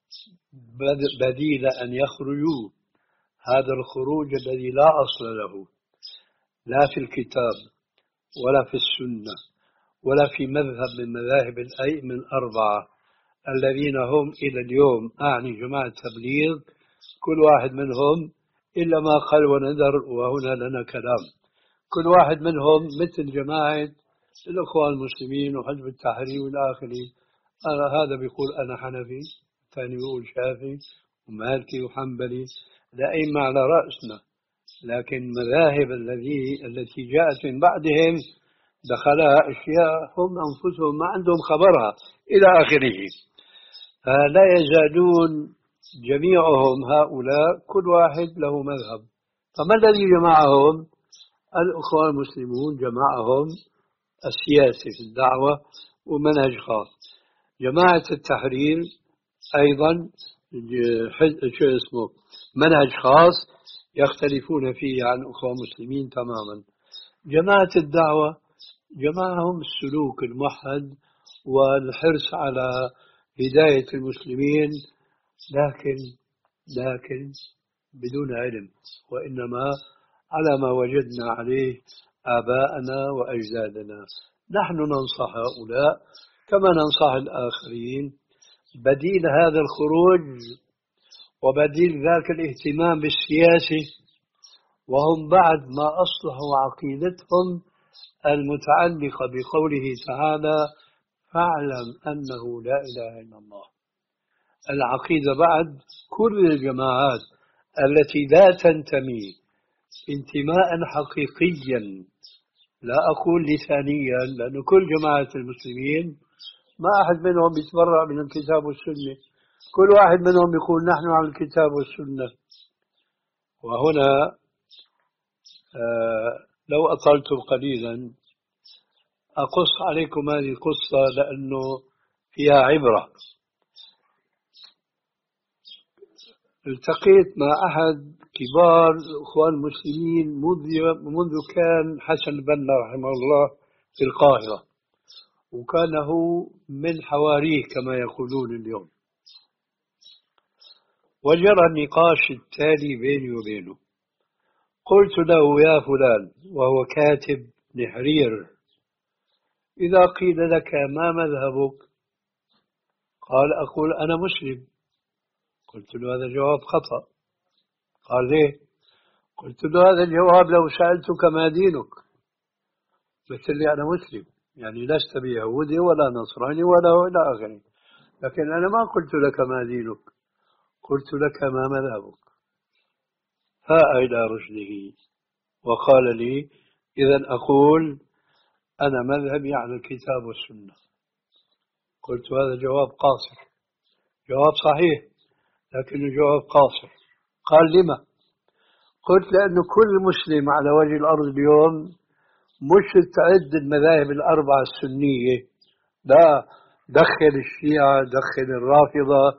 بديل أن يخرجوا هذا الخروج الذي لا أصل له، لا في الكتاب ولا في السنة ولا في مذهب من مذاهب الأئمة الأربعة الذين هم إلى اليوم، أعني جماعة تبليغ، كل واحد منهم إلا ما قال ونذر، وهنا لنا كلام، كل واحد منهم مثل جماعة الأخوان المسلمين وحزب التحرير والآخرين. أنا هذا بيقول أنا حنفي، الثاني بيقول شافعي ومالكي وحنبلي، الأئمة على رأسنا، لكن مذاهب الذي التي جاءت من بعدهم دخلها أشياء هم أنفسهم ما عندهم خبرها إلى آخره. فلا يزالون جميعهم هؤلاء كل واحد له مذهب. فما الذي جمعهم؟ الأخوان المسلمون جمعهم السياسي في الدعوة ومنهج خاص. جماعة التحرير أيضا شو اسمه منهج خاص يختلفون فيه عن أخوان المسلمين تماما. جماعة الدعوة جمعهم السلوك الموحد والحرص على هداية المسلمين، لكن لكن بدون علم، وإنما على ما وجدنا عليه آباءنا وأجدادنا. نحن ننصح هؤلاء كما ننصح الآخرين بديل هذا الخروج وبديل ذاك الاهتمام بالسياسة، وهم بعد ما أصلحوا عقيدتهم المتعلقة بقوله تعالى فاعلم أنه لا إله إلا الله. العقيدة بعد كل الجماعات التي لا تنتمي انتماء حقيقيا لا أقول لسانيا، لأن كل جماعة المسلمين ما أحد منهم يتبرع من الكتاب والسنة، كل واحد منهم يقول نحن على الكتاب والسنة. وهنا آه لو أطلتم قليلا أقص عليكم هذه القصة لأنه فيها عبرة. التقيت مع أحد كبار الإخوان المسلمين منذ منذ كان حسن البنا رحمه الله في القاهرة، وكان هو من حواريه كما يقولون اليوم. وجرى النقاش التالي بيني وبينه. قلت له يا فلان، وهو كاتب نحرير، إذا قيل لك ما مذهبك؟ قال أقول أنا مسلم. قلت له هذا جواب خطأ. قال ليه؟ قلت له هذا الجواب لو سألتك ما دينك قلت لي أنا مسلم، يعني لست بيهودي ولا نصراني ولا إلى آخره، لكن أنا ما قلت لك ما دينك، قلت لك ما مذهبك. فاء إلى رشده وقال لي إذا أقول أنا مذهبي على الكتاب والسنة. قلت هذا جواب قاصر، جواب صحيح لكنه جواب قاصر. قال لما؟ قلت لأنه كل مسلم على وجه الأرض اليوم مش تعد المذاهب الأربعة السنية، لا، دخل الشيعة، دخل الرافضة،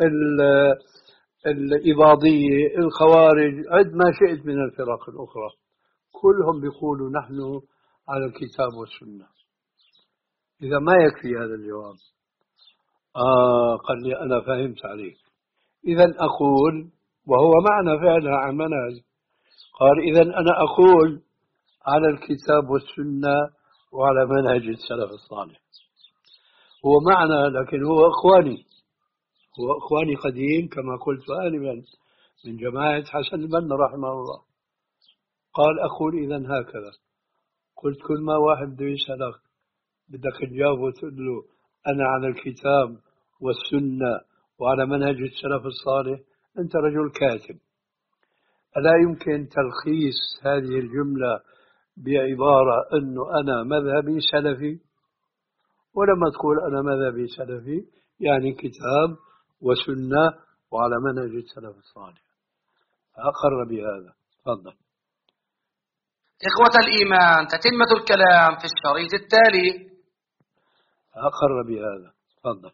الإباضية، الخوارج، عد ما شئت من الفرق الأخرى، كلهم بيقولوا نحن على الكتاب والسنة. إذا ما يكفي هذا الجواب. آه قال لي أنا فهمت عليك، إذا أقول، وهو معنى فعلها عن منهج. قال إذا أنا أقول على الكتاب والسنة وعلى منهج السلف الصالح. هو معنى، لكن هو إخواني، هو إخواني قديم كما قلت آنفا من جماعة حسن البنا رحمه الله. قال أقول إذا هكذا. قلت كل ما واحد بده يسألك بدك تجاوبه وتقول له أنا على الكتاب والسنة وعلى منهج السلف الصالح، أنت رجل كاتب، ألا يمكن تلخيص هذه الجملة بعبارة أنه أنا مذهبي سلفي؟ ولما تقول أنا مذهبي سلفي يعني كتاب وسنة وعلى منهج السلف الصالح. أقر بهذا. تفضل.
إخوة الإيمان، تتمة الكلام في الشريط التالي.
أقر بهذا. تفضل.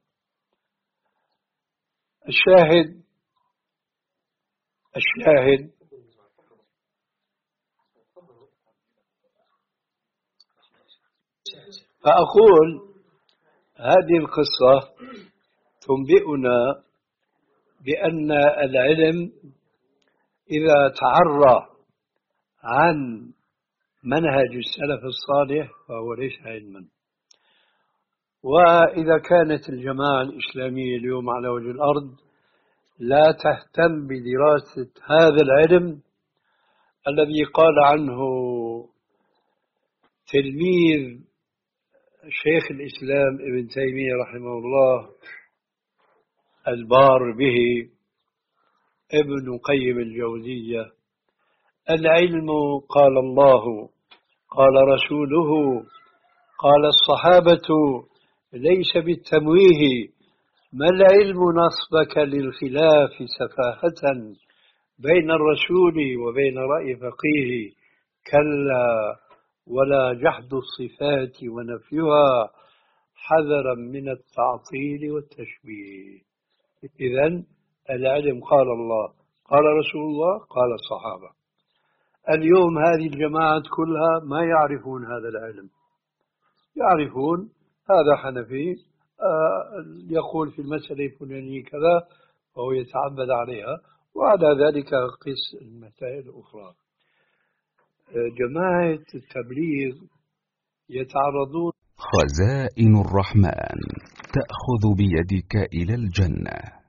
الشاهد الشاهد فأقول هذه القصة تنبئنا بأن العلم إذا تعرى عن منهج السلف الصالح فهو ليس علما. وإذا كانت الجماعة الإسلامية اليوم على وجه الأرض لا تهتم بدراسة هذا العلم الذي قال عنه تلميذ شيخ الإسلام ابن تيمية رحمه الله البار به ابن قيم الجوزية: العلم قال الله قال رسوله قال الصحابة ليس بالتمويه، ما العلم نصبك للخلاف سفاهة بين الرسول وبين رأي فقيه، كلا ولا جحد الصفات ونفيها حذرا من التعطيل والتشبيه. إذن العلم قال الله قال رسول الله قال الصحابة. اليوم هذه الجماعات كلها ما يعرفون هذا العلم، يعرفون هذا حنفي يقول في المسألة الفلانية كذا وهو يتعبد عليها، وعلى ذلك قس المسائل الأخرى. جماعة التبليغ يتعرضون.
خزائن الرحمن تأخذ بيدك إلى الجنة.